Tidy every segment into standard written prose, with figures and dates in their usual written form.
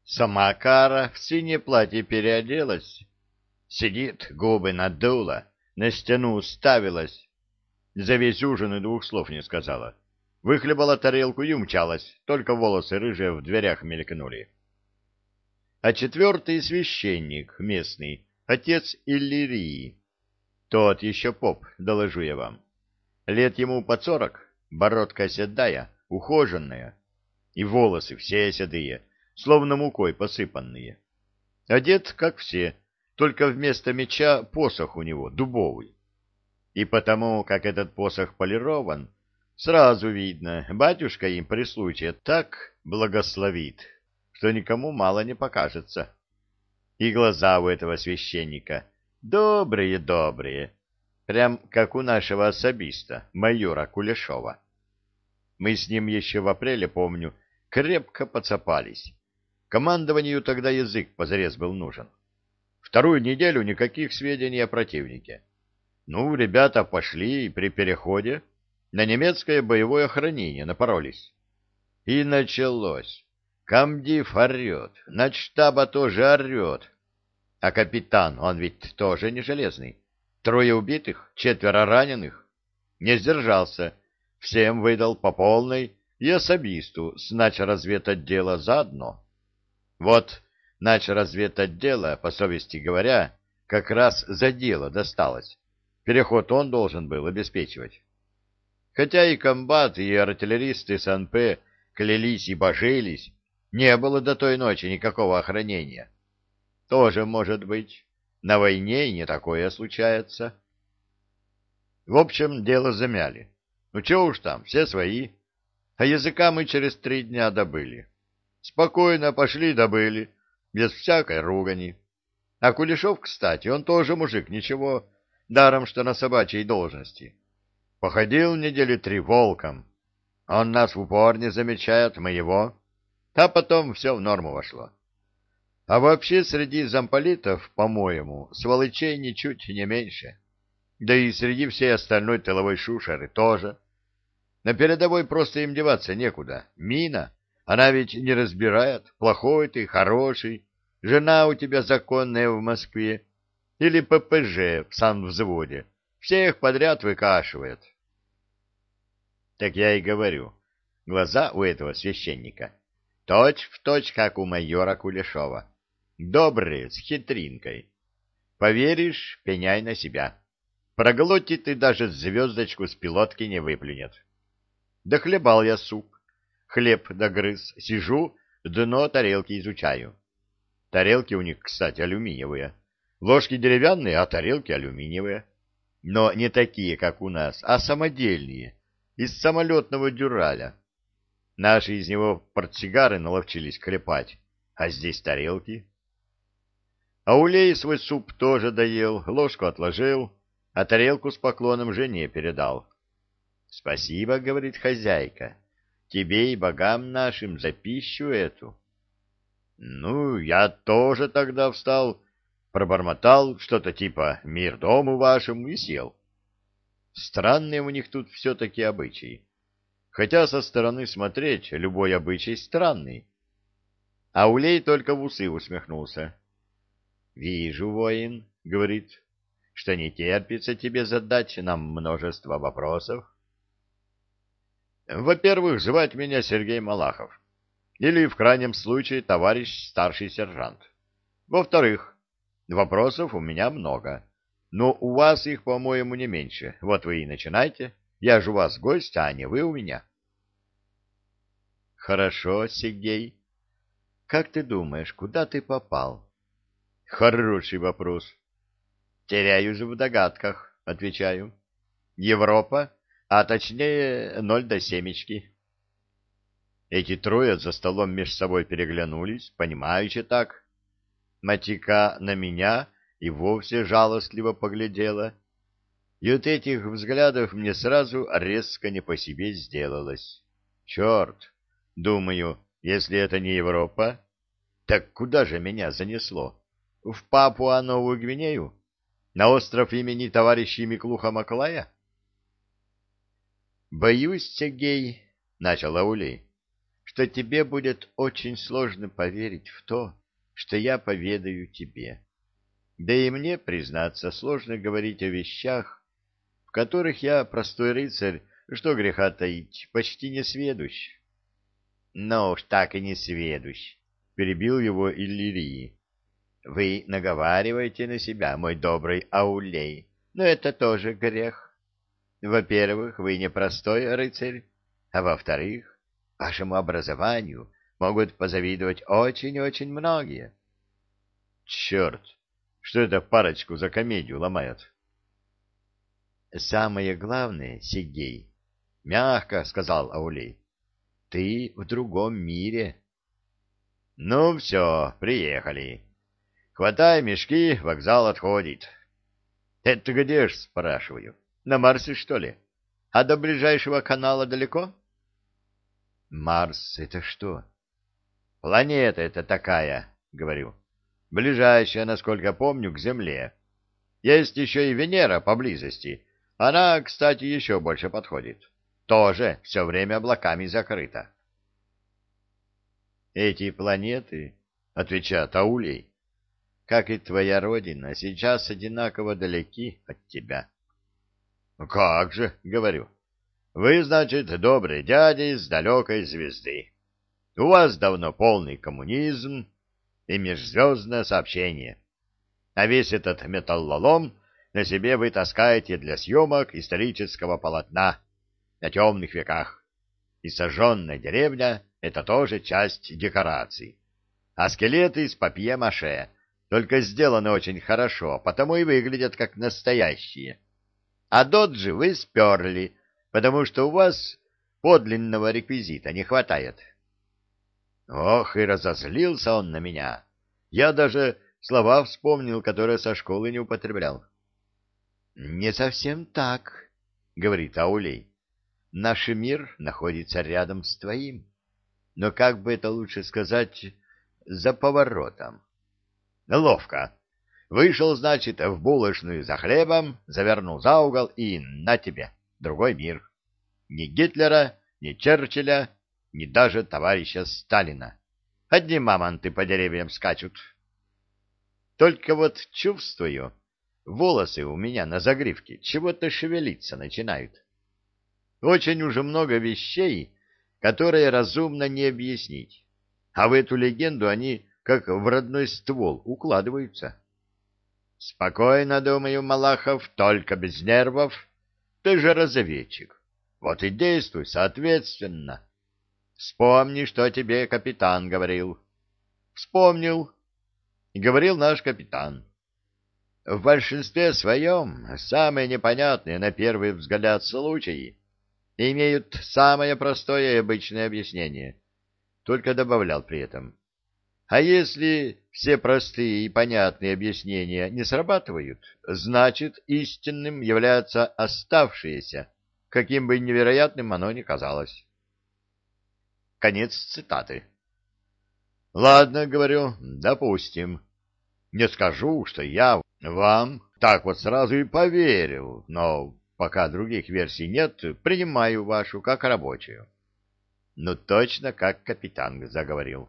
Сама Кара в синее платье переоделась. Сидит, губы надула, на стену уставилась. За весь ужин и двух слов не сказала. Выхлебала тарелку и умчалась, только волосы рыжие в дверях мелькнули. А четвертый священник местный, отец Иллирии. Тот еще поп, доложу я вам. Лет ему под 40, бородка седая, ухоженная, и волосы все седые, словно мукой посыпанные. Одет, как все, только вместо меча посох у него дубовый. И потому, как этот посох полирован, сразу видно, батюшка им при случае так благословит, что никому мало не покажется. И глаза у этого священника добрые-добрые, прям как у нашего особиста, майора Кулешова. Мы с ним еще в апреле, помню, крепко поцапались. Командованию тогда язык позарез был нужен. Вторую неделю никаких сведений о противнике. Ну, ребята пошли и при переходе на немецкое боевое охранение напоролись. И началось. Комдив орет, начштаба тоже орет. А капитан, он ведь тоже не железный. 3 убитых, 4 раненых. Не сдержался. Всем выдал по полной и особисту с начразведотдела заодно. Вот начразведотдела, по совести говоря, как раз за дело досталось. Переход он должен был обеспечивать. Хотя и комбат, и артиллеристы СНП клялись и божились, не было до той ночи никакого охранения. Тоже может быть. На войне и не такое случается. В общем, дело замяли. Ну, чего уж там, все свои. А языка мы через 3 дня добыли. Спокойно пошли добыли, без всякой ругани. А Кулешов, кстати, он тоже мужик, ничего, даром что на собачьей должности. Походил 3 недели волком. Он нас в упор не замечает, мы его. А потом все в норму вошло. А вообще среди замполитов, по-моему, сволочей ничуть не меньше. Да и среди всей остальной тыловой шушеры тоже. На передовой просто им деваться некуда. Мина, она ведь не разбирает, плохой ты, хороший, жена у тебя законная в Москве, или ППЖ в санвзводе. Всех подряд выкашивает. Так я и говорю, глаза у этого священника точь в точь, как у майора Кулешова. Добрые, с хитринкой. Поверишь, пеняй на себя. Проглотит и даже звездочку с пилотки не выплюнет. Дохлебал я суп, хлеб догрыз, сижу, дно тарелки изучаю. Тарелки у них, кстати, алюминиевые. Ложки деревянные, а тарелки алюминиевые. Но не такие, как у нас, а самодельные, из самолетного дюраля. Наши из него портсигары наловчились клепать, а здесь тарелки. Аулей свой суп тоже доел, ложку отложил, а тарелку с поклоном жене передал. — Спасибо, — говорит хозяйка, — тебе и богам нашим за пищу эту. Ну, я тоже тогда встал, пробормотал что-то типа «мир дому вашему» и сел. Странные у них тут все-таки обычаи. Хотя со стороны смотреть любой обычай странный. Аулей только в усы усмехнулся. «Вижу, воин, — говорит, — что не терпится тебе задать нам множество вопросов. Во-первых, звать меня Сергей Малахов, или, в крайнем случае, товарищ старший сержант. Во-вторых, вопросов у меня много, но у вас их, по-моему, не меньше. Вот вы и начинайте. Я же у вас гость, а не вы у меня». «Хорошо, Сергей. Как ты думаешь, куда ты попал?» Хороший вопрос. Теряюсь в догадках, отвечаю. Европа, а точнее 0 до семечки. Эти трое за столом меж собой переглянулись, понимающе так. Матика на меня и вовсе жалостливо поглядела. И от этих взглядов мне сразу резко не по себе сделалось. Черт! Думаю, если это не Европа, так куда же меня занесло? В Папуа-Новую Гвинею? На остров имени товарища Миклуха-Маклая? — Боюсь, Сергей, — начал Аулей, — что тебе будет очень сложно поверить в то, что я поведаю тебе. Да и мне, признаться, сложно говорить о вещах, в которых я, простой рыцарь, что греха таить, почти не сведущ. — Ну уж так и не сведущ, — перебил его Иллирий. — Вы наговариваете на себя, мой добрый Аулей, но это тоже грех. Во-первых, вы не простой рыцарь, а во-вторых, вашему образованию могут позавидовать очень-очень многие. Черт, что это парочку за комедию ломает? Самое главное, Сигей, мягко сказал Аулей, ты в другом мире. Ну все, приехали. Хватай мешки, вокзал отходит. Это где ж, спрашиваю? На Марсе, что ли? А до ближайшего канала далеко? Марс — это что? Планета это такая, говорю. Ближайшая, насколько помню, к Земле. Есть еще и Венера поблизости. Она, кстати, еще больше подходит. Тоже все время облаками закрыта. Эти планеты, отвечает Аулей, как и твоя родина, сейчас одинаково далеки от тебя. — Как же, — говорю, — вы, значит, добрые дяди с далекой звезды. У вас давно полный коммунизм и межзвездное сообщение. А весь этот металлолом на себе вы таскаете для съемок исторического полотна на темных веках. И сожженная деревня — это тоже часть декораций. А скелеты из папье-маше только сделаны очень хорошо, потому и выглядят как настоящие. А доджи вы сперли, потому что у вас подлинного реквизита не хватает. Ох, и разозлился он на меня. Я даже слова вспомнил, которые со школы не употреблял. — Не совсем так, — говорит Аулей. — Наш мир находится рядом с твоим. Но как бы это лучше сказать, за поворотом. Ловко. Вышел, значит, в булочную за хлебом, завернул за угол и на тебе, другой мир. Ни Гитлера, ни Черчилля, ни даже товарища Сталина. Одни мамонты по деревьям скачут. Только вот чувствую, волосы у меня на загривке чего-то шевелиться начинают. Очень уже много вещей, которые разумно не объяснить. А в эту легенду они, как в родной ствол, укладываются. Спокойно, думаю, Малахов, только без нервов. Ты же разведчик. Вот и действуй соответственно. Вспомни, что тебе капитан говорил. Вспомнил. И говорил наш капитан. В большинстве своем самые непонятные на первый взгляд случаи имеют самое простое и обычное объяснение. Только добавлял при этом. А если все простые и понятные объяснения не срабатывают, значит, истинным является оставшееся, каким бы невероятным оно ни казалось. Конец цитаты. Ладно, говорю, допустим. Не скажу, что я вам так вот сразу и поверил, но пока других версий нет, принимаю вашу как рабочую. Ну, точно как капитан заговорил.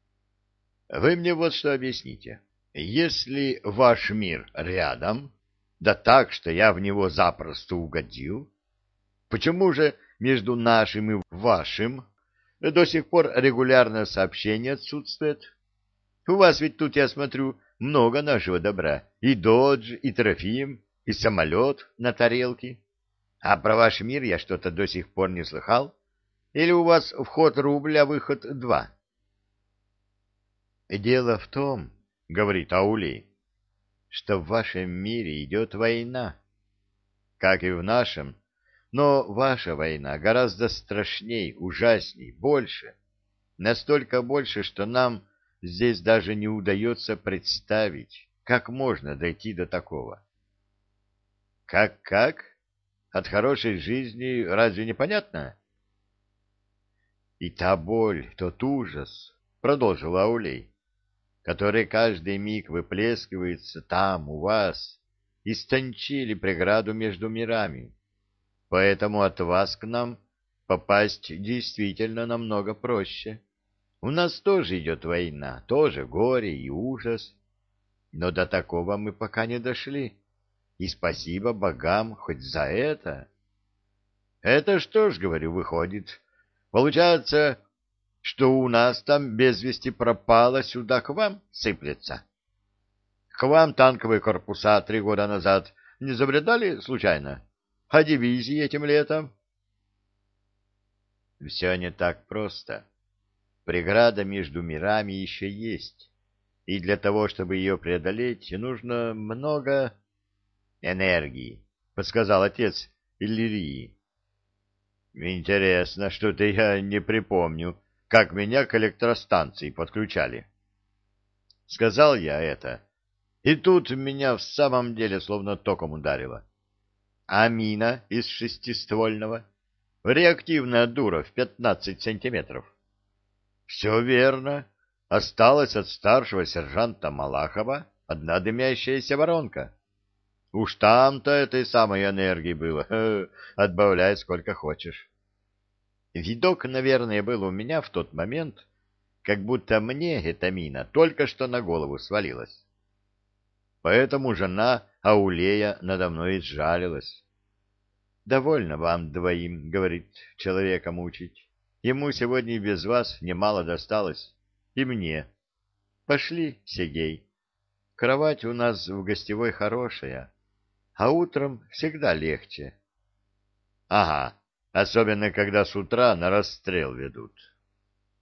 Вы мне вот что объясните. Если ваш мир рядом, да так, что я в него запросто угодил, почему же между нашим и вашим до сих пор регулярное сообщение отсутствует? У вас ведь тут, я смотрю, много нашего добра. И додж, и Трофим, и самолет на тарелке. А про ваш мир я что-то до сих пор не слыхал. Или у вас вход рубль, а выход 2? Дело в том, — говорит Аулей, — что в вашем мире идет война. Как и в нашем, но ваша война гораздо страшней, ужасней, больше. Настолько больше, что нам здесь даже не удается представить, как можно дойти до такого. Как? От хорошей жизни разве не понятно? И та боль, тот ужас, — продолжил Аулей, — который каждый миг выплескивается там, у вас, истончили преграду между мирами. Поэтому от вас к нам попасть действительно намного проще. У нас тоже идет война, тоже горе и ужас. Но до такого мы пока не дошли. И спасибо богам хоть за это. Это что ж, говорю, выходит? Получается, что у нас там без вести пропало, сюда к вам сыплется. К вам танковые корпуса 3 года назад не забредали случайно? А дивизии этим летом? Все не так просто. Преграда между мирами еще есть. И для того, чтобы ее преодолеть, нужно много энергии, подсказал отец Иллирии. Интересно, что-то я не припомню, как меня к электростанции подключали. Сказал я это, и тут меня в самом деле словно током ударило. А мина из шестиствольного? Реактивная дура в 15 сантиметров. Все верно. Осталась от старшего сержанта Малахова одна дымящаяся воронка. Уж там-то этой самой энергии было. Отбавляй сколько хочешь. Видок, наверное, был у меня в тот момент, как будто мне эта мина только что на голову свалилась. Поэтому жена Аулея надо мной сжалилась. «Довольно вам двоим, — говорит, — человека мучить. Ему сегодня и без вас немало досталось. И мне. Пошли, Сергей. Кровать у нас в гостевой хорошая, а утром всегда легче». «Ага, особенно когда с утра на расстрел ведут».